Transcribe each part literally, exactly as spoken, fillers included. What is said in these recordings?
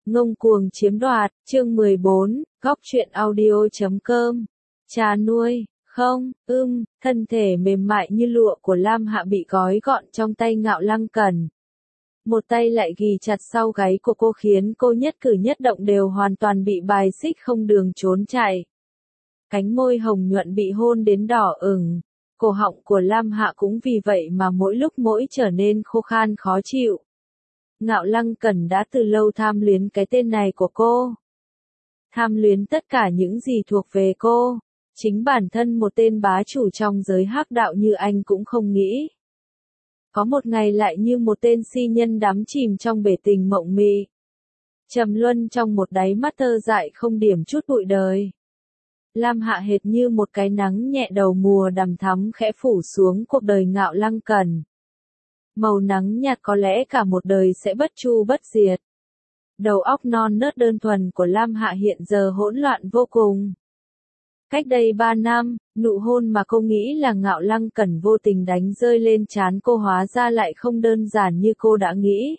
Ngông cuồng chiếm đoạt, chương mười bốn, góc truyện audio chấm com. Cha nuôi, không, ưm, thân thể mềm mại như lụa của Lam Hạ bị gói gọn trong tay Ngạo Lăng Cẩn. Một tay lại ghì chặt sau gáy của cô khiến cô nhất cử nhất động đều hoàn toàn bị bài xích không đường trốn chạy. Cánh môi hồng nhuận bị hôn đến đỏ ửng, cổ họng của Lam Hạ cũng vì vậy mà mỗi lúc mỗi trở nên khô khan khó chịu. Ngạo Lăng Cẩn đã từ lâu tham luyến cái tên này của cô. Tham luyến tất cả những gì thuộc về cô. Chính bản thân một tên bá chủ trong giới hắc đạo như anh cũng không nghĩ. Có một ngày lại như một tên si nhân đắm chìm trong bể tình mộng mị. Trầm luân trong một đáy mắt thơ dại không điểm chút bụi đời. Lam Hạ hệt như một cái nắng nhẹ đầu mùa đằm thắm khẽ phủ xuống cuộc đời Ngạo Lăng Cẩn. Màu nắng nhạt có lẽ cả một đời sẽ bất chu bất diệt. Đầu óc non nớt đơn thuần của Lam Hạ hiện giờ hỗn loạn vô cùng. Cách đây ba năm, nụ hôn mà cô nghĩ là Ngạo Lăng Cẩn vô tình đánh rơi lên trán cô hóa ra lại không đơn giản như cô đã nghĩ.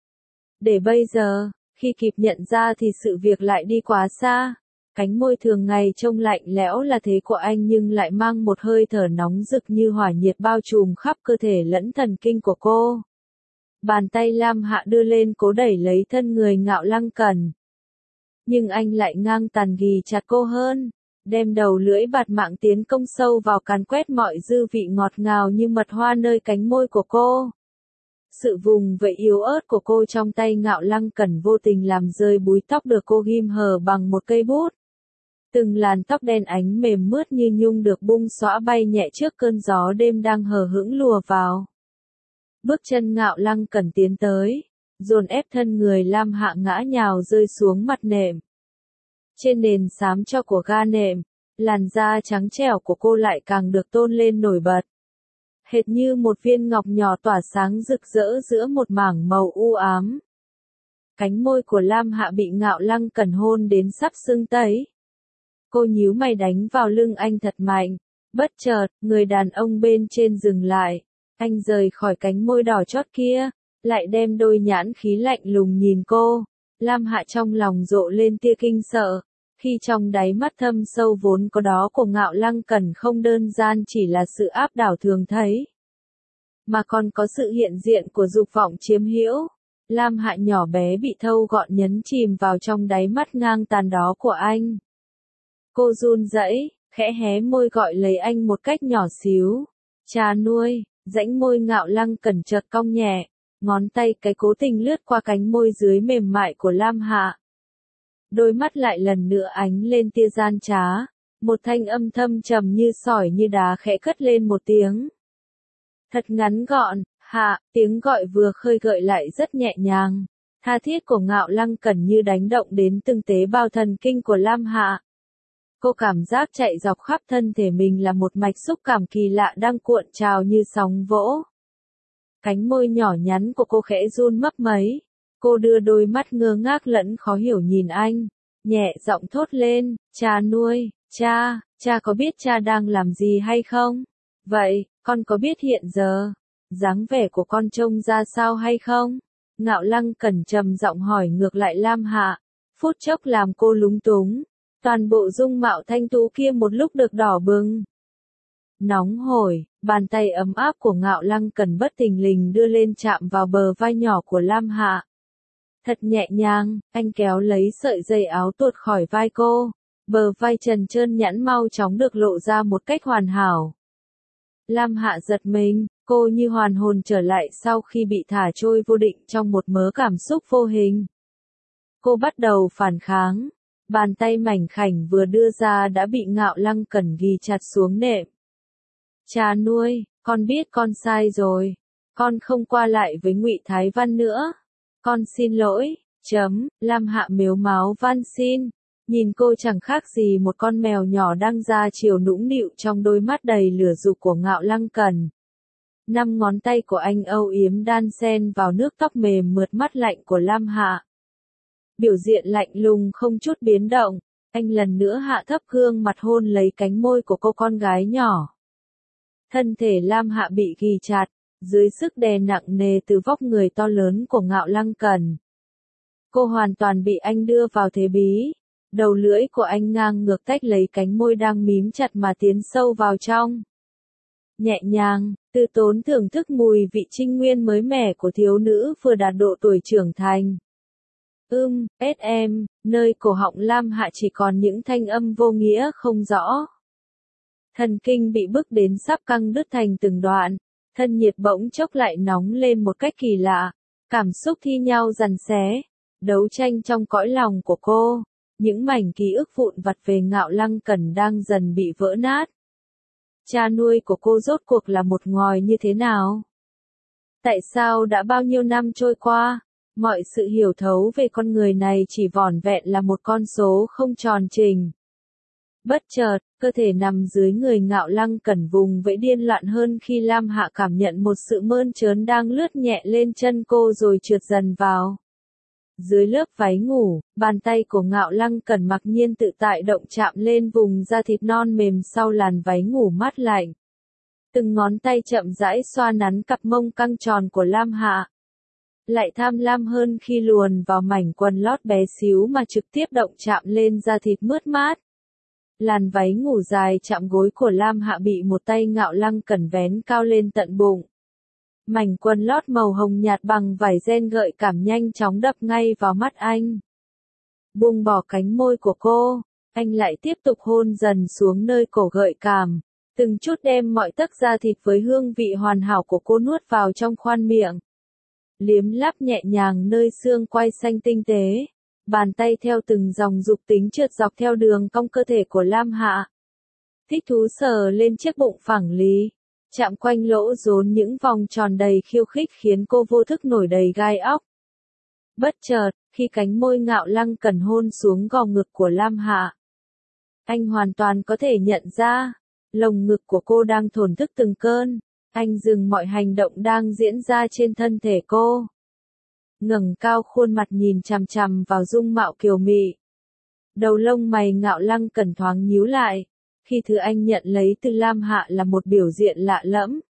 Để bây giờ, khi kịp nhận ra thì sự việc lại đi quá xa. Cánh môi thường ngày trông lạnh lẽo là thế của anh nhưng lại mang một hơi thở nóng rực như hỏa nhiệt bao trùm khắp cơ thể lẫn thần kinh của cô. Bàn tay Lam Hạ đưa lên cố đẩy lấy thân người Ngạo Lăng Cẩn. Nhưng anh lại ngang tàn ghì chặt cô hơn, đem đầu lưỡi bạt mạng tiến công sâu vào càn quét mọi dư vị ngọt ngào như mật hoa nơi cánh môi của cô. Sự vùng vẫy yếu ớt của cô trong tay Ngạo Lăng Cẩn vô tình làm rơi búi tóc được cô ghim hở bằng một cây bút. Từng làn tóc đen ánh mềm mướt như nhung được bung xõa bay nhẹ trước cơn gió đêm đang hờ hững lùa vào. Bước chân Ngạo Lăng Cẩn tiến tới, dồn ép thân người Lam Hạ ngã nhào rơi xuống mặt nệm. Trên nền xám cho của ga nệm, làn da trắng trẻo của cô lại càng được tôn lên nổi bật. Hệt như một viên ngọc nhỏ tỏa sáng rực rỡ giữa một mảng màu u ám. Cánh môi của Lam Hạ bị Ngạo Lăng Cẩn hôn đến sắp sưng tấy. Cô nhíu mày đánh vào lưng anh thật mạnh. Bất chợt, người đàn ông bên trên dừng lại. Anh rời khỏi cánh môi đỏ chót kia, lại đem đôi nhãn khí lạnh lùng nhìn cô. Lam Hạ trong lòng rộ lên tia kinh sợ, khi trong đáy mắt thâm sâu vốn có đó của Ngạo Lăng Cẩn không đơn giản chỉ là sự áp đảo thường thấy, mà còn có sự hiện diện của dục vọng chiếm hữu. Lam Hạ nhỏ bé bị thâu gọn nhấn chìm vào trong đáy mắt ngang tàn đó của anh. Cô run rẩy, khẽ hé môi gọi lấy anh một cách nhỏ xíu. Cha nuôi, rãnh môi Ngạo Lăng Cẩn chợt cong nhẹ, ngón tay cái cố tình lướt qua cánh môi dưới mềm mại của Lam Hạ. Đôi mắt lại lần nữa ánh lên tia gian trá, một thanh âm thâm trầm như sỏi như đá khẽ cất lên một tiếng. Thật ngắn gọn, Hạ, tiếng gọi vừa khơi gợi lại rất nhẹ nhàng. Tha thiết của Ngạo Lăng Cẩn như đánh động đến từng tế bào thần kinh của Lam Hạ. Cô cảm giác chạy dọc khắp thân thể mình là một mạch xúc cảm kỳ lạ đang cuộn trào như sóng vỗ. Cánh môi nhỏ nhắn của cô khẽ run mấp mấy. Cô đưa đôi mắt ngơ ngác lẫn khó hiểu nhìn anh, nhẹ giọng thốt lên, cha nuôi, cha, cha có biết cha đang làm gì hay không? Vậy, con có biết hiện giờ, dáng vẻ của con trông ra sao hay không? Ngạo Lăng Cẩn trầm giọng hỏi ngược lại Lam Hạ, phút chốc làm cô lúng túng. Toàn bộ dung mạo thanh tú kia một lúc được đỏ bừng. Nóng hổi, bàn tay ấm áp của Ngạo Lăng Cẩn bất thình lình đưa lên chạm vào bờ vai nhỏ của Lam Hạ. Thật nhẹ nhàng, anh kéo lấy sợi dây áo tuột khỏi vai cô. Bờ vai trần trơn nhẵn mau chóng được lộ ra một cách hoàn hảo. Lam Hạ giật mình, cô như hoàn hồn trở lại sau khi bị thả trôi vô định trong một mớ cảm xúc vô hình. Cô bắt đầu phản kháng. Bàn tay mảnh khảnh vừa đưa ra đã bị Ngạo Lăng Cẩn ghì chặt xuống nệm. Cha nuôi, con biết con sai rồi. Con không qua lại với Ngụy Thái Văn nữa. Con xin lỗi. Chấm, Lam Hạ mếu máo van xin. Nhìn cô chẳng khác gì một con mèo nhỏ đang ra chiều nũng nịu trong đôi mắt đầy lửa dục của Ngạo Lăng Cẩn. Năm ngón tay của anh âu yếm đan xen vào nước tóc mềm mượt mắt lạnh của Lam Hạ. Biểu diện lạnh lùng không chút biến động, anh lần nữa hạ thấp gương mặt hôn lấy cánh môi của cô con gái nhỏ. Thân thể Lam Hạ bị ghì chặt, dưới sức đè nặng nề từ vóc người to lớn của Ngạo Lăng Cẩn. Cô hoàn toàn bị anh đưa vào thế bí. Đầu lưỡi của anh ngang ngược tách lấy cánh môi đang mím chặt mà tiến sâu vào trong. Nhẹ nhàng, từ tốn thưởng thức mùi vị trinh nguyên mới mẻ của thiếu nữ vừa đạt độ tuổi trưởng thành. Ưm, ết em, nơi cổ họng Lam Hạ chỉ còn những thanh âm vô nghĩa không rõ. Thần kinh bị bức đến sắp căng đứt thành từng đoạn, thân nhiệt bỗng chốc lại nóng lên một cách kỳ lạ, cảm xúc thi nhau giằng xé, đấu tranh trong cõi lòng của cô, những mảnh ký ức vụn vặt về Ngạo Lăng Cẩn đang dần bị vỡ nát. Cha nuôi của cô rốt cuộc là một ngòi như thế nào? Tại sao đã bao nhiêu năm trôi qua, mọi sự hiểu thấu về con người này chỉ vỏn vẹn là một con số không tròn trinh? Bất chợt, cơ thể nằm dưới người Ngạo Lăng Cẩn vùng vẫy điên loạn hơn khi Lam Hạ cảm nhận một sự mơn trớn đang lướt nhẹ lên chân cô rồi trượt dần vào. Dưới lớp váy ngủ, bàn tay của Ngạo Lăng Cẩn mặc nhiên tự tại động chạm lên vùng da thịt non mềm sau làn váy ngủ mát lạnh. Từng ngón tay chậm rãi xoa nắn cặp mông căng tròn của Lam Hạ. Lại tham lam hơn khi luồn vào mảnh quần lót bé xíu mà trực tiếp động chạm lên da thịt mướt mát. Làn váy ngủ dài chạm gối của Lam Hạ bị một tay Ngạo Lăng Cẩn vén cao lên tận bụng. Mảnh quần lót màu hồng nhạt bằng vải ren gợi cảm nhanh chóng đập ngay vào mắt anh. Buông bỏ cánh môi của cô, anh lại tiếp tục hôn dần xuống nơi cổ gợi cảm, từng chút đem mọi tấc da thịt với hương vị hoàn hảo của cô nuốt vào trong khoang miệng. Liếm láp nhẹ nhàng nơi xương quai xanh tinh tế, bàn tay theo từng dòng dục tính trượt dọc theo đường cong cơ thể của Lam Hạ. Thích thú sờ lên chiếc bụng phẳng lì, chạm quanh lỗ rốn những vòng tròn đầy khiêu khích khiến cô vô thức nổi đầy gai óc. Bất chợt, khi cánh môi Ngạo Lăng Cẩn hôn xuống gò ngực của Lam Hạ, anh hoàn toàn có thể nhận ra, lồng ngực của cô đang thổn thức từng cơn. Anh dừng mọi hành động đang diễn ra trên thân thể cô. Ngẩng cao khuôn mặt nhìn chằm chằm vào dung mạo kiều mị. Đầu lông mày Ngạo Lăng Cẩn thoáng nhíu lại, khi thứ anh nhận lấy từ Lam Hạ là một biểu diện lạ lẫm.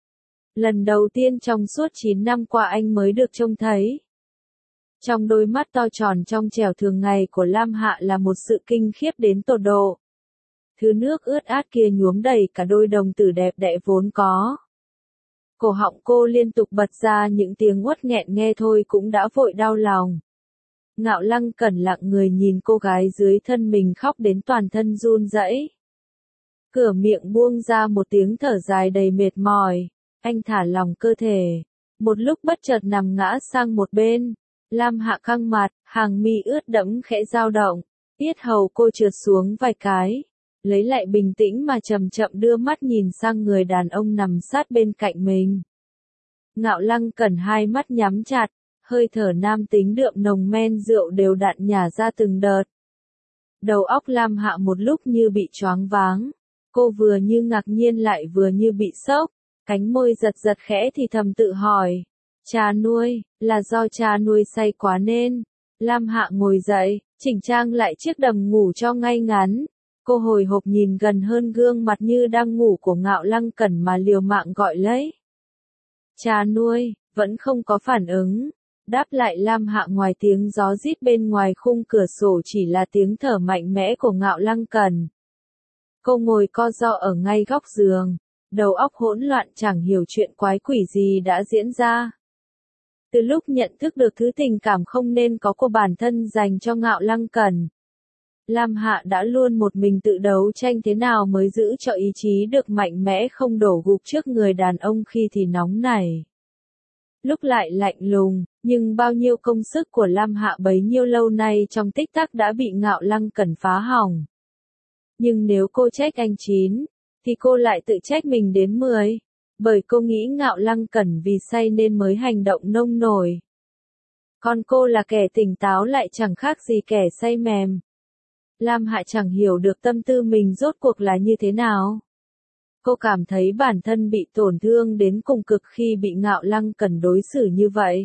Lần đầu tiên trong suốt chín năm qua anh mới được trông thấy. Trong đôi mắt to tròn trong trẻo thường ngày của Lam Hạ là một sự kinh khiếp đến tột độ. Thứ nước ướt át kia nhuốm đầy cả đôi đồng tử đẹp đẽ vốn có. Cổ họng cô liên tục bật ra những tiếng uất nghẹn nghe thôi cũng đã vội đau lòng. Ngạo Lăng Cẩn lặng người nhìn cô gái dưới thân mình khóc đến toàn thân run rẩy. Cửa miệng buông ra một tiếng thở dài đầy mệt mỏi, anh thả lỏng cơ thể. Một lúc bất chợt nằm ngã sang một bên, Lam Hạ căng mặt, hàng mi ướt đẫm khẽ dao động, yết hầu cô trượt xuống vài cái. Lấy lại bình tĩnh mà chậm chậm đưa mắt nhìn sang người đàn ông nằm sát bên cạnh mình. Ngạo Lăng Cẩn hai mắt nhắm chặt, hơi thở nam tính đượm nồng men rượu đều đặn nhả ra từng đợt. Đầu óc Lam Hạ một lúc như bị choáng váng, cô vừa như ngạc nhiên lại vừa như bị sốc, cánh môi giật giật khẽ thì thầm tự hỏi, cha nuôi, là do cha nuôi say quá nên. Lam Hạ ngồi dậy, chỉnh trang lại chiếc đầm ngủ cho ngay ngắn. Cô hồi hộp nhìn gần hơn gương mặt như đang ngủ của Ngạo Lăng Cẩn mà liều mạng gọi lấy. Cha nuôi, vẫn không có phản ứng. Đáp lại Lam Hạ ngoài tiếng gió rít bên ngoài khung cửa sổ chỉ là tiếng thở mạnh mẽ của Ngạo Lăng Cẩn. Cô ngồi co ro ở ngay góc giường, đầu óc hỗn loạn chẳng hiểu chuyện quái quỷ gì đã diễn ra. Từ lúc nhận thức được thứ tình cảm không nên có của bản thân dành cho Ngạo Lăng Cẩn, Lam Hạ đã luôn một mình tự đấu tranh thế nào mới giữ cho ý chí được mạnh mẽ không đổ gục trước người đàn ông khi thì nóng nảy. Lúc lại lạnh lùng, nhưng bao nhiêu công sức của Lam Hạ bấy nhiêu lâu nay trong tích tắc đã bị Ngạo Lăng Cẩn phá hỏng. Nhưng nếu cô trách anh chín, thì cô lại tự trách mình đến mười, bởi cô nghĩ Ngạo Lăng Cẩn vì say nên mới hành động nông nổi. Còn cô là kẻ tỉnh táo lại chẳng khác gì kẻ say mềm. Lam Hạ chẳng hiểu được tâm tư mình rốt cuộc là như thế nào. Cô cảm thấy bản thân bị tổn thương đến cùng cực khi bị Ngạo Lăng Cẩn đối xử như vậy.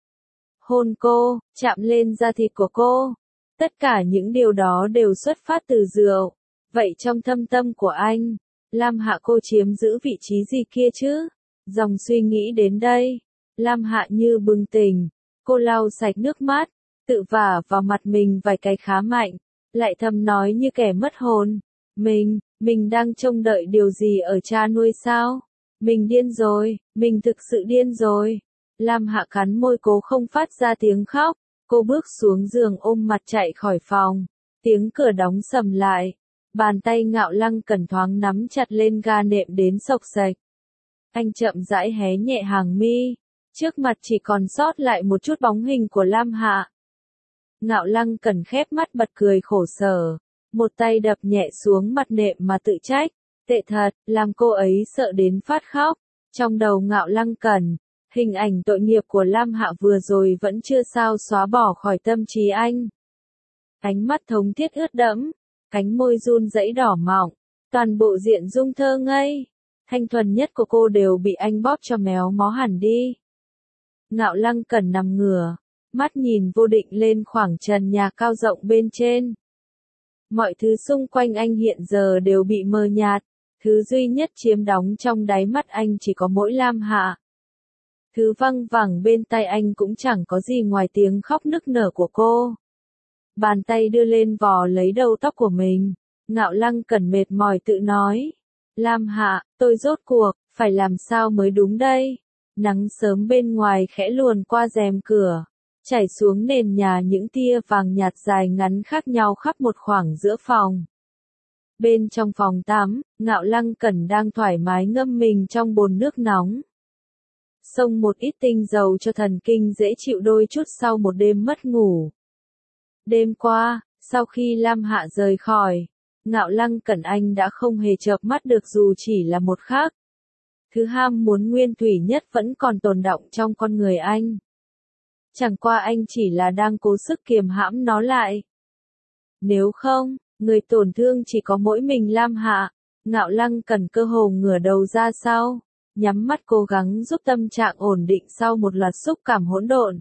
Hôn cô, chạm lên da thịt của cô. Tất cả những điều đó đều xuất phát từ rượu. Vậy trong thâm tâm của anh, Lam Hạ cô chiếm giữ vị trí gì kia chứ? Dòng suy nghĩ đến đây, Lam Hạ như bừng tỉnh. Cô lau sạch nước mắt, tự vả vào mặt mình vài cái khá mạnh, lại thầm nói như kẻ mất hồn. Mình, mình đang trông đợi điều gì ở cha nuôi sao? Mình điên rồi, mình thực sự điên rồi. Lam Hạ cắn môi cố không phát ra tiếng khóc, cô bước xuống giường ôm mặt chạy khỏi phòng. Tiếng cửa đóng sầm lại, bàn tay Ngạo Lăng Cẩn thoáng nắm chặt lên ga nệm đến xộc xệch. Anh chậm rãi hé nhẹ hàng mi, trước mặt chỉ còn sót lại một chút bóng hình của Lam Hạ. Ngạo Lăng Cẩn khép mắt bật cười khổ sở, một tay đập nhẹ xuống mặt nệm mà tự trách, tệ thật, làm cô ấy sợ đến phát khóc. Trong đầu Ngạo Lăng Cẩn, hình ảnh tội nghiệp của Lam Hạ vừa rồi vẫn chưa sao xóa bỏ khỏi tâm trí anh. Ánh mắt thống thiết ướt đẫm, cánh môi run rẩy đỏ mọng, toàn bộ diện dung thơ ngây, thanh thuần nhất của cô đều bị anh bóp cho méo mó hẳn đi. Ngạo Lăng Cẩn nằm ngửa, mắt nhìn vô định lên khoảng trần nhà cao rộng bên trên. Mọi thứ xung quanh anh hiện giờ đều bị mờ nhạt, thứ duy nhất chiếm đóng trong đáy mắt anh chỉ có mỗi Lam Hạ. Thứ văng vẳng bên tai anh cũng chẳng có gì ngoài tiếng khóc nức nở của cô. Bàn tay đưa lên vò lấy đầu tóc của mình, Ngạo Lăng Cẩn mệt mỏi tự nói. Lam Hạ, tôi rốt cuộc, phải làm sao mới đúng đây? Nắng sớm bên ngoài khẽ luồn qua rèm cửa, chảy xuống nền nhà những tia vàng nhạt dài ngắn khác nhau khắp một khoảng giữa phòng. Bên trong phòng tắm, Ngạo Lăng Cẩn đang thoải mái ngâm mình trong bồn nước nóng. Xông một ít tinh dầu cho thần kinh dễ chịu đôi chút sau một đêm mất ngủ. Đêm qua, sau khi Lam Hạ rời khỏi, Ngạo Lăng Cẩn anh đã không hề chợp mắt được dù chỉ là một khắc. Thứ ham muốn nguyên thủy nhất vẫn còn tồn đọng trong con người anh. Chẳng qua anh chỉ là đang cố sức kiềm hãm nó lại. Nếu không, người tổn thương chỉ có mỗi mình Lam Hạ. Ngạo Lăng Cẩn cơ hồ ngửa đầu ra sau, nhắm mắt cố gắng giúp tâm trạng ổn định sau một loạt xúc cảm hỗn độn.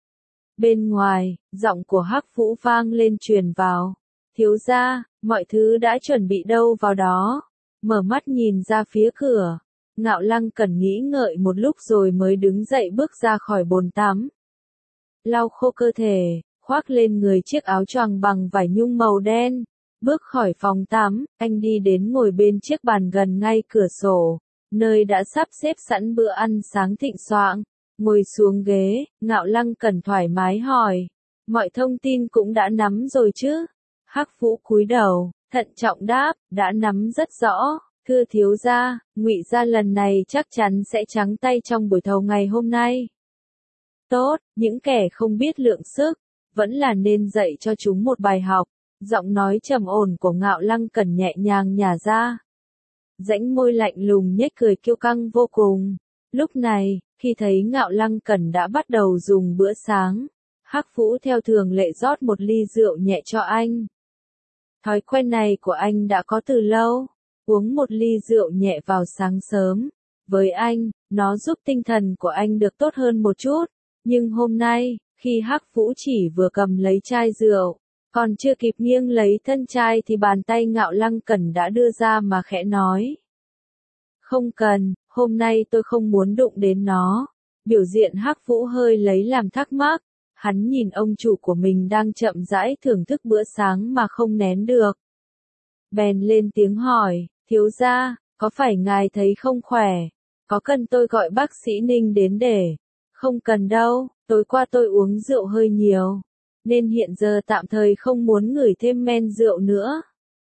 Bên ngoài, giọng của Hắc Vũ vang lên truyền vào. Thiếu gia, mọi thứ đã chuẩn bị đâu vào đó. Mở mắt nhìn ra phía cửa, Ngạo Lăng Cẩn nghĩ ngợi một lúc rồi mới đứng dậy bước ra khỏi bồn tắm. Lau khô cơ thể, khoác lên người chiếc áo choàng bằng vải nhung màu đen. Bước khỏi phòng tắm, anh đi đến ngồi bên chiếc bàn gần ngay cửa sổ, nơi đã sắp xếp sẵn bữa ăn sáng thịnh soạn. Ngồi xuống ghế, Ngạo Lăng Cẩn thoải mái hỏi. Mọi thông tin cũng đã nắm rồi chứ? Hắc Vũ cúi đầu, thận trọng đáp, đã nắm rất rõ. Thưa thiếu gia, Ngụy gia lần này chắc chắn sẽ trắng tay trong buổi thầu ngày hôm nay. Tốt, những kẻ không biết lượng sức, vẫn là nên dạy cho chúng một bài học. Giọng nói trầm ổn của Ngạo Lăng Cẩn nhẹ nhàng nhả ra. Rãnh môi lạnh lùng nhếch cười kiêu căng vô cùng. Lúc này, khi thấy Ngạo Lăng Cẩn đã bắt đầu dùng bữa sáng, Hắc Vũ theo thường lệ rót một ly rượu nhẹ cho anh. Thói quen này của anh đã có từ lâu, uống một ly rượu nhẹ vào sáng sớm. Với anh, nó giúp tinh thần của anh được tốt hơn một chút. Nhưng hôm nay, khi Hắc Vũ chỉ vừa cầm lấy chai rượu, còn chưa kịp nghiêng lấy thân chai thì bàn tay Ngạo Lăng Cẩn đã đưa ra mà khẽ nói. Không cần, hôm nay tôi không muốn đụng đến nó. Biểu diện Hắc Vũ hơi lấy làm thắc mắc, hắn nhìn ông chủ của mình đang chậm rãi thưởng thức bữa sáng mà không nén được. Bèn lên tiếng hỏi, thiếu gia, có phải ngài thấy không khỏe? Có cần tôi gọi bác sĩ Ninh đến để? Không cần đâu, tối qua tôi uống rượu hơi nhiều, nên hiện giờ tạm thời không muốn ngửi thêm men rượu nữa.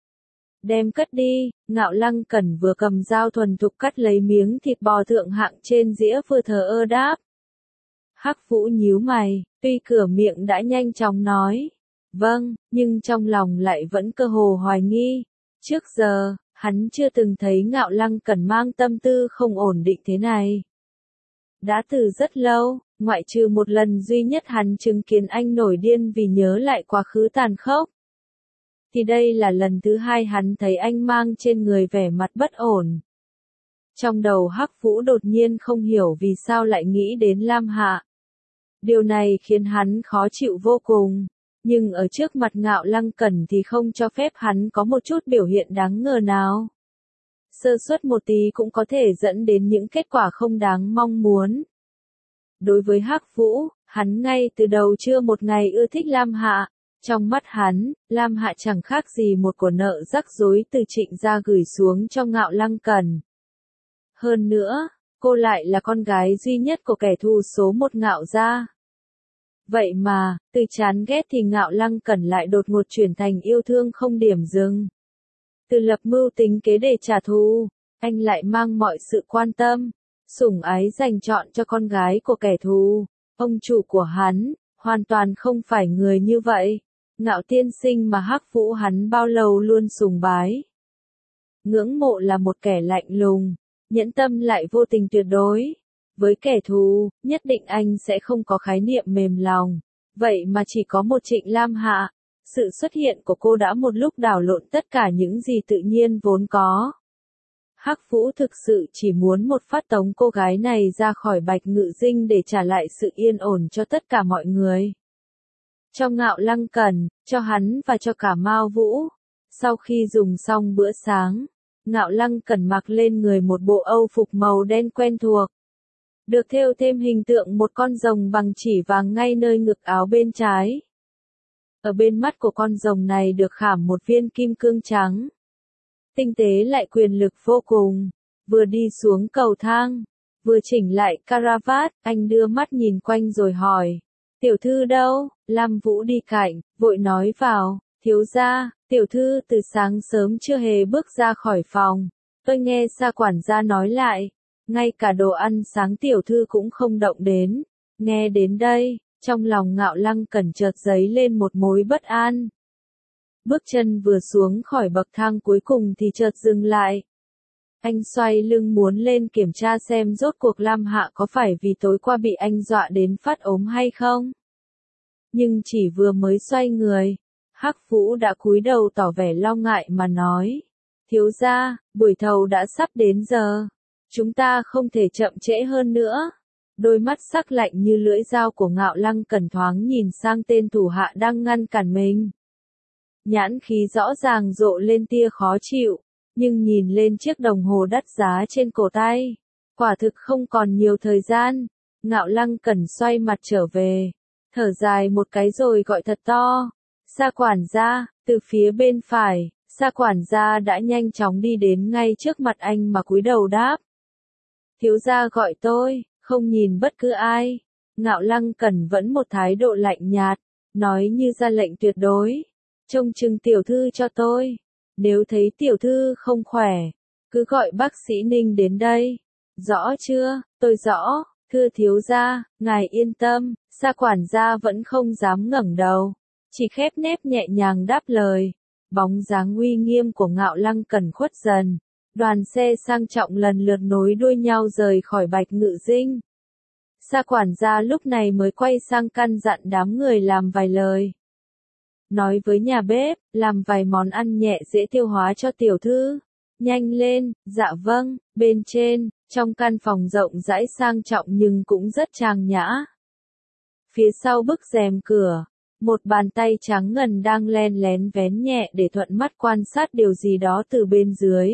Đem cất đi, Ngạo Lăng Cẩn vừa cầm dao thuần thục cắt lấy miếng thịt bò thượng hạng trên dĩa vừa thờ ơ đáp. Hắc Vũ nhíu mày, tuy cửa miệng đã nhanh chóng nói. Vâng, nhưng trong lòng lại vẫn cơ hồ hoài nghi. Trước giờ, hắn chưa từng thấy Ngạo Lăng Cẩn mang tâm tư không ổn định thế này. Đã từ rất lâu, ngoại trừ một lần duy nhất hắn chứng kiến anh nổi điên vì nhớ lại quá khứ tàn khốc. Thì đây là lần thứ hai hắn thấy anh mang trên người vẻ mặt bất ổn. Trong đầu Hắc Vũ đột nhiên không hiểu vì sao lại nghĩ đến Lam Hạ. Điều này khiến hắn khó chịu vô cùng, nhưng ở trước mặt Ngạo Lăng Cẩn thì không cho phép hắn có một chút biểu hiện đáng ngờ nào. Sơ suất một tí cũng có thể dẫn đến những kết quả không đáng mong muốn. Đối với Hắc Vũ, Hắn ngay từ đầu chưa một ngày ưa thích Lam Hạ. Trong mắt hắn, Lam Hạ chẳng khác gì một của nợ rắc rối từ Trịnh gia gửi xuống cho Ngạo Lăng Cẩn. Hơn nữa, cô lại là con gái duy nhất của kẻ thù số một Ngạo gia. Vậy mà, từ chán ghét thì Ngạo Lăng Cẩn lại đột ngột chuyển thành yêu thương không điểm dừng. Từ lập mưu tính kế để trả thù, anh lại mang mọi sự quan tâm, sủng ái dành trọn cho con gái của kẻ thù. Ông chủ của hắn, hoàn toàn không phải người như vậy. Ngạo tiên sinh mà Hắc Vũ hắn bao lâu luôn sùng bái. Ngưỡng mộ là một kẻ lạnh lùng, nhẫn tâm lại vô tình tuyệt đối. Với kẻ thù, nhất định anh sẽ không có khái niệm mềm lòng. Vậy mà chỉ có một Trịnh Lam Hạ. Sự xuất hiện của cô đã một lúc đảo lộn tất cả những gì tự nhiên vốn có. Hắc Vũ thực sự chỉ muốn một phát tống cô gái này ra khỏi Bạch Ngự Dinh để trả lại sự yên ổn cho tất cả mọi người. Cho Ngạo Lăng Cẩn, cho hắn và cho cả Mao Vũ. Sau khi dùng xong bữa sáng, Ngạo Lăng Cẩn mặc lên người một bộ âu phục màu đen quen thuộc. Được thêu thêm hình tượng một con rồng bằng chỉ vàng ngay nơi ngực áo bên trái. Ở bên mắt của con rồng này được khảm một viên kim cương trắng. Tinh tế lại quyền lực vô cùng. Vừa đi xuống cầu thang, vừa chỉnh lại caravat, anh đưa mắt nhìn quanh rồi hỏi. Tiểu thư đâu? Lam Vũ đi cạnh, vội nói vào. Thiếu gia, tiểu thư từ sáng sớm chưa hề bước ra khỏi phòng. Tôi nghe Sa quản gia nói lại. Ngay cả đồ ăn sáng tiểu thư cũng không động đến. Nghe đến đây, trong lòng Ngạo Lăng Cẩn chợt dấy lên một mối bất an. Bước chân vừa xuống khỏi bậc thang cuối cùng thì chợt dừng lại. Anh xoay lưng muốn lên kiểm tra xem rốt cuộc Lam Hạ có phải vì tối qua bị anh dọa đến phát ốm hay không. Nhưng chỉ vừa mới xoay người, Hắc Vũ đã cúi đầu tỏ vẻ lo ngại mà nói. Thiếu gia, buổi thầu đã sắp đến giờ. Chúng ta không thể chậm trễ hơn nữa. Đôi mắt sắc lạnh như lưỡi dao của Ngạo Lăng Cẩn thoáng nhìn sang tên thủ hạ đang ngăn cản mình. Nhãn khí rõ ràng rộ lên tia khó chịu, nhưng nhìn lên chiếc đồng hồ đắt giá trên cổ tay, quả thực không còn nhiều thời gian. Ngạo Lăng Cẩn xoay mặt trở về, thở dài một cái rồi gọi thật to. Sa quản gia, từ phía bên phải, Sa quản gia đã nhanh chóng đi đến ngay trước mặt anh mà cúi đầu đáp. Thiếu gia gọi tôi, không nhìn bất cứ ai. Ngạo Lăng Cẩn vẫn một thái độ lạnh nhạt, nói như ra lệnh tuyệt đối. Trông chừng tiểu thư cho tôi. Nếu thấy tiểu thư không khỏe, cứ gọi bác sĩ Ninh đến đây. Rõ chưa? Tôi rõ. Thưa thiếu gia, ngài yên tâm. Sa quản gia vẫn không dám ngẩng đầu, chỉ khép nép nhẹ nhàng đáp lời. Bóng dáng uy nghiêm của Ngạo Lăng Cẩn khuất dần. Đoàn xe sang trọng lần lượt nối đuôi nhau rời khỏi Bạch Ngự Dinh. Sa quản gia lúc này mới quay sang căn dặn đám người làm vài lời. Nói với nhà bếp, làm vài món ăn nhẹ dễ tiêu hóa cho tiểu thư. Nhanh lên, dạ vâng. Bên trên, trong căn phòng rộng rãi sang trọng nhưng cũng rất trang nhã. Phía sau bức rèm cửa, một bàn tay trắng ngần đang len lén vén nhẹ để thuận mắt quan sát điều gì đó từ bên dưới.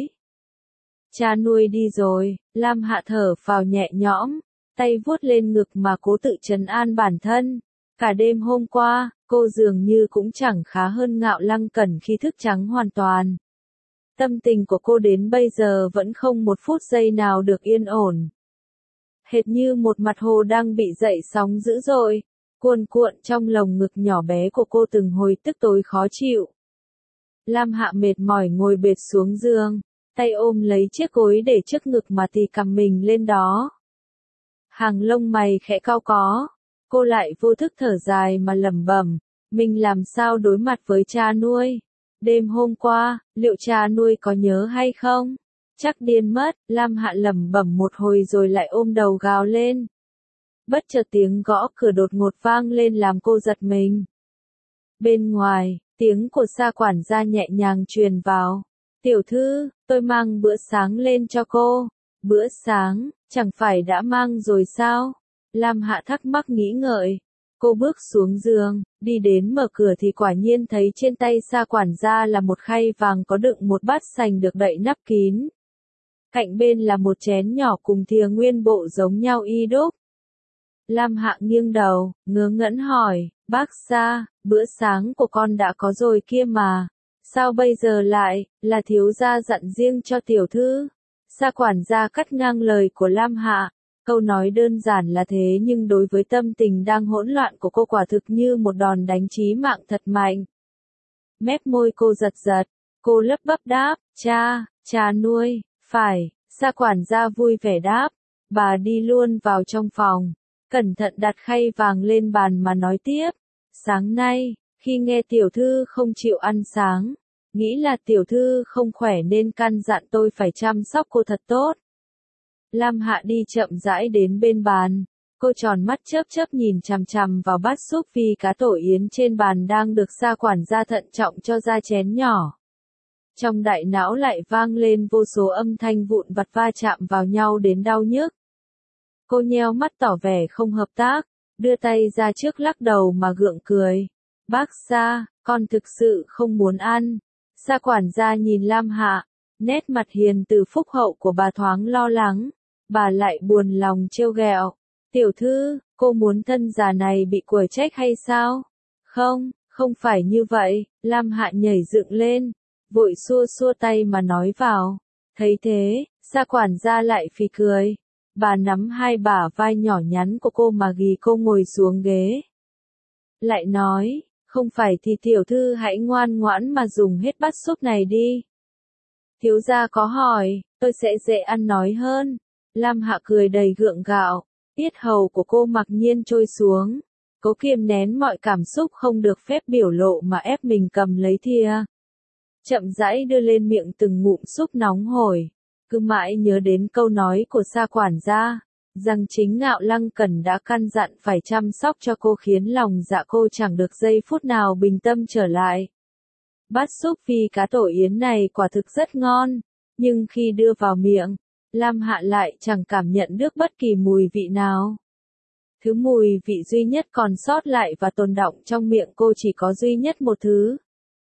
Cha nuôi đi rồi, Lam Hạ thở phào nhẹ nhõm, tay vuốt lên ngực mà cố tự trấn an bản thân. Cả đêm hôm qua, cô dường như cũng chẳng khá hơn Ngạo Lăng Cẩn khi thức trắng hoàn toàn. Tâm tình của cô đến bây giờ vẫn không một phút giây nào được yên ổn. Hệt như một mặt hồ đang bị dậy sóng dữ dội, cuồn cuộn trong lồng ngực nhỏ bé của cô từng hồi tức tối khó chịu. Lam Hạ mệt mỏi ngồi bệt xuống giường, tay ôm lấy chiếc gối để trước ngực mà tì cằm mình lên đó. Hàng lông mày khẽ cau có, cô lại vô thức thở dài mà lẩm bẩm, mình làm sao đối mặt với cha nuôi. Đêm hôm qua, liệu cha nuôi có nhớ hay không? Chắc điên mất. Lam Hạ lẩm bẩm một hồi rồi lại ôm đầu gào lên. Bất chợt tiếng gõ cửa đột ngột vang lên làm cô giật mình. Bên ngoài, tiếng của Sa quản gia nhẹ nhàng truyền vào. Tiểu thư, tôi mang bữa sáng lên cho cô. Bữa sáng, chẳng phải đã mang rồi sao? Lam Hạ thắc mắc nghĩ ngợi. Cô bước xuống giường, đi đến mở cửa thì quả nhiên thấy trên tay Sa quản gia là một khay vàng có đựng một bát sành được đậy nắp kín. Cạnh bên là một chén nhỏ cùng thìa nguyên bộ giống nhau y đúc. Lam Hạ nghiêng đầu, ngớ ngẩn hỏi, bác Sa, bữa sáng của con đã có rồi kia mà. Sao bây giờ lại, là thiếu gia dặn riêng cho tiểu thư? Sa quản gia cắt ngang lời của Lam Hạ. Câu nói đơn giản là thế nhưng đối với tâm tình đang hỗn loạn của cô quả thực như một đòn đánh chí mạng thật mạnh. Mép môi cô giật giật, cô lắp bắp đáp, cha, cha nuôi, phải, Sa quản gia vui vẻ đáp. Bà đi luôn vào trong phòng, cẩn thận đặt khay vàng lên bàn mà nói tiếp. Sáng nay, khi nghe tiểu thư không chịu ăn sáng, nghĩ là tiểu thư không khỏe nên căn dặn tôi phải chăm sóc cô thật tốt. Lam Hạ đi chậm rãi đến bên bàn, cô tròn mắt chớp chớp nhìn chằm chằm vào bát súp phi cá tổ yến trên bàn đang được Sa quản gia thận trọng cho ra chén nhỏ. Trong đại não lại vang lên vô số âm thanh vụn vặt va chạm vào nhau đến đau nhức. Cô nheo mắt tỏ vẻ không hợp tác, đưa tay ra trước lắc đầu mà gượng cười. Bác Sa, con thực sự không muốn ăn. Sa quản gia nhìn Lam Hạ, nét mặt hiền từ phúc hậu của bà thoáng lo lắng, bà lại buồn lòng trêu ghẹo. Tiểu thư, cô muốn thân già này bị quở trách hay sao? Không, không phải như vậy, Lam Hạ nhảy dựng lên, vội xua xua tay mà nói vào. Thấy thế, Sa quản gia lại phì cười. Bà nắm hai bả vai nhỏ nhắn của cô mà ghì cô ngồi xuống ghế. Lại nói, không phải thì tiểu thư hãy ngoan ngoãn mà dùng hết bát súp này đi. Thiếu gia có hỏi, tôi sẽ dễ ăn nói hơn. Lam Hạ cười đầy gượng gạo, tiết hầu của cô mặc nhiên trôi xuống. Cố kiềm nén mọi cảm xúc không được phép biểu lộ mà ép mình cầm lấy thìa. Chậm rãi đưa lên miệng từng ngụm súp nóng hổi. Cứ mãi nhớ đến câu nói của Sa quản gia, rằng chính Ngạo Lăng Cẩn đã căn dặn phải chăm sóc cho cô khiến lòng dạ cô chẳng được giây phút nào bình tâm trở lại. Bát súp phi cá tổ yến này quả thực rất ngon, nhưng khi đưa vào miệng, Lam Hạ lại chẳng cảm nhận được bất kỳ mùi vị nào. Thứ mùi vị duy nhất còn sót lại và tồn đọng trong miệng cô chỉ có duy nhất một thứ.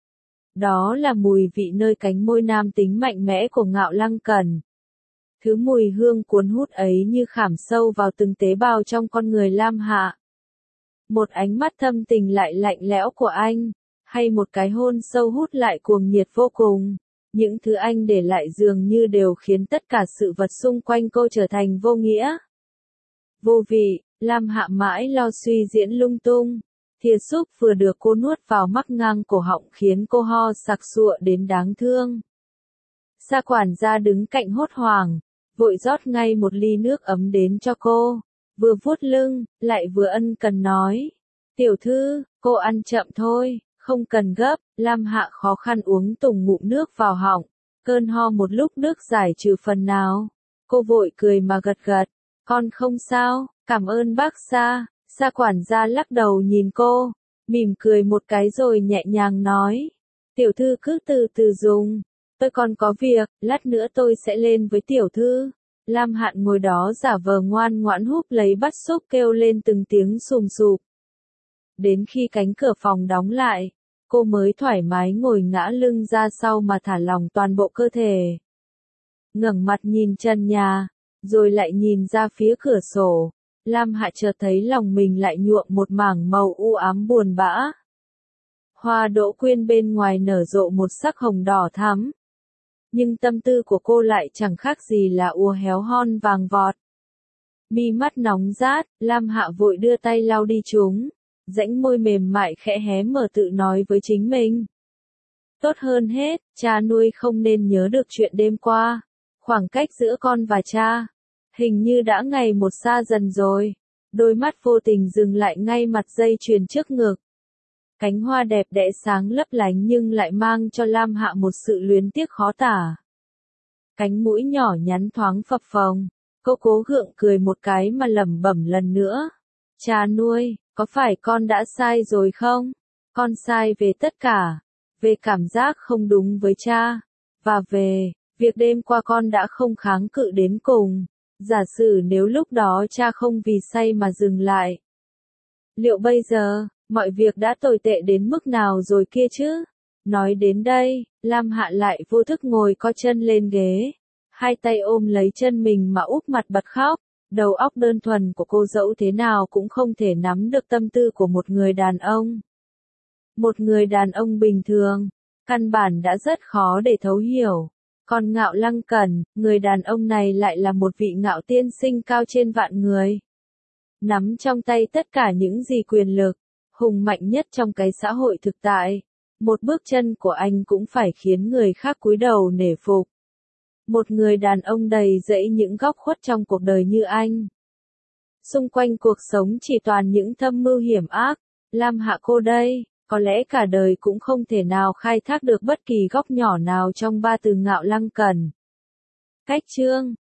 Đó là mùi vị nơi cánh môi nam tính mạnh mẽ của Ngạo Lăng Cẩn. Thứ mùi hương cuốn hút ấy như khảm sâu vào từng tế bào trong con người Lam Hạ. Một ánh mắt thâm tình lại lạnh lẽo của anh, hay một cái hôn sâu hút lại cuồng nhiệt vô cùng. Những thứ anh để lại dường như đều khiến tất cả sự vật xung quanh cô trở thành vô nghĩa. Vô vị, Lam Hạ mãi lo suy diễn lung tung. Thìa súp vừa được cô nuốt vào mắc ngang cổ họng khiến cô ho sặc sụa đến đáng thương. Sa quản gia đứng cạnh hốt hoảng, vội rót ngay một ly nước ấm đến cho cô, vừa vuốt lưng, lại vừa ân cần nói. Tiểu thư, cô ăn chậm thôi, không cần gấp. Lam Hạ khó khăn uống tùng ngụm nước vào họng, cơn ho một lúc nước giải trừ phần nào. Cô vội cười mà gật gật, con không sao, cảm ơn bác Sa. Sa quản gia lắc đầu nhìn cô, mỉm cười một cái rồi nhẹ nhàng nói. Tiểu thư cứ từ từ dùng, tôi còn có việc, lát nữa tôi sẽ lên với tiểu thư. Lam Hạn ngồi đó giả vờ ngoan ngoãn húp lấy bát súp kêu lên từng tiếng sùm sụp. Đến khi cánh cửa phòng đóng lại, cô mới thoải mái ngồi ngã lưng ra sau mà thả lỏng toàn bộ cơ thể. Ngẩng mặt nhìn trần nhà, rồi lại nhìn ra phía cửa sổ. Lam Hạ chợt thấy lòng mình lại nhuộm một mảng màu u ám buồn bã. Hoa đỗ quyên bên ngoài nở rộ một sắc hồng đỏ thắm. Nhưng tâm tư của cô lại chẳng khác gì là ua héo hon vàng vọt. Mi mắt nóng rát, Lam Hạ vội đưa tay lau đi chúng. Rãnh môi mềm mại khẽ hé mở tự nói với chính mình. Tốt hơn hết, cha nuôi không nên nhớ được chuyện đêm qua. Khoảng cách giữa con và cha, hình như đã ngày một xa dần rồi. Đôi mắt vô tình dừng lại ngay mặt dây chuyền trước ngực. Cánh hoa đẹp đẽ sáng lấp lánh nhưng lại mang cho Lam Hạ một sự luyến tiếc khó tả. Cánh mũi nhỏ nhắn thoáng phập phồng, cô cố gượng cười một cái mà lẩm bẩm lần nữa. Cha nuôi, có phải con đã sai rồi không? Con sai về tất cả, về cảm giác không đúng với cha, và về việc đêm qua con đã không kháng cự đến cùng. Giả sử nếu lúc đó cha không vì say mà dừng lại, liệu bây giờ, mọi việc đã tồi tệ đến mức nào rồi kia chứ? Nói đến đây, Lam Hạ lại vô thức ngồi co chân lên ghế, hai tay ôm lấy chân mình mà úp mặt bật khóc. Đầu óc đơn thuần của cô dẫu thế nào cũng không thể nắm được tâm tư của một người đàn ông. Một người đàn ông bình thường, căn bản đã rất khó để thấu hiểu. Còn Ngạo Lăng Cẩn, người đàn ông này lại là một vị ngạo tiên sinh cao trên vạn người. Nắm trong tay tất cả những gì quyền lực, hùng mạnh nhất trong cái xã hội thực tại. Một bước chân của anh cũng phải khiến người khác cúi đầu nể phục. Một người đàn ông đầy dẫy những góc khuất trong cuộc đời như anh. Xung quanh cuộc sống chỉ toàn những thâm mưu hiểm ác, Lam Hạ cô đây, có lẽ cả đời cũng không thể nào khai thác được bất kỳ góc nhỏ nào trong ba từ Ngạo Lăng Cẩn. Cách chương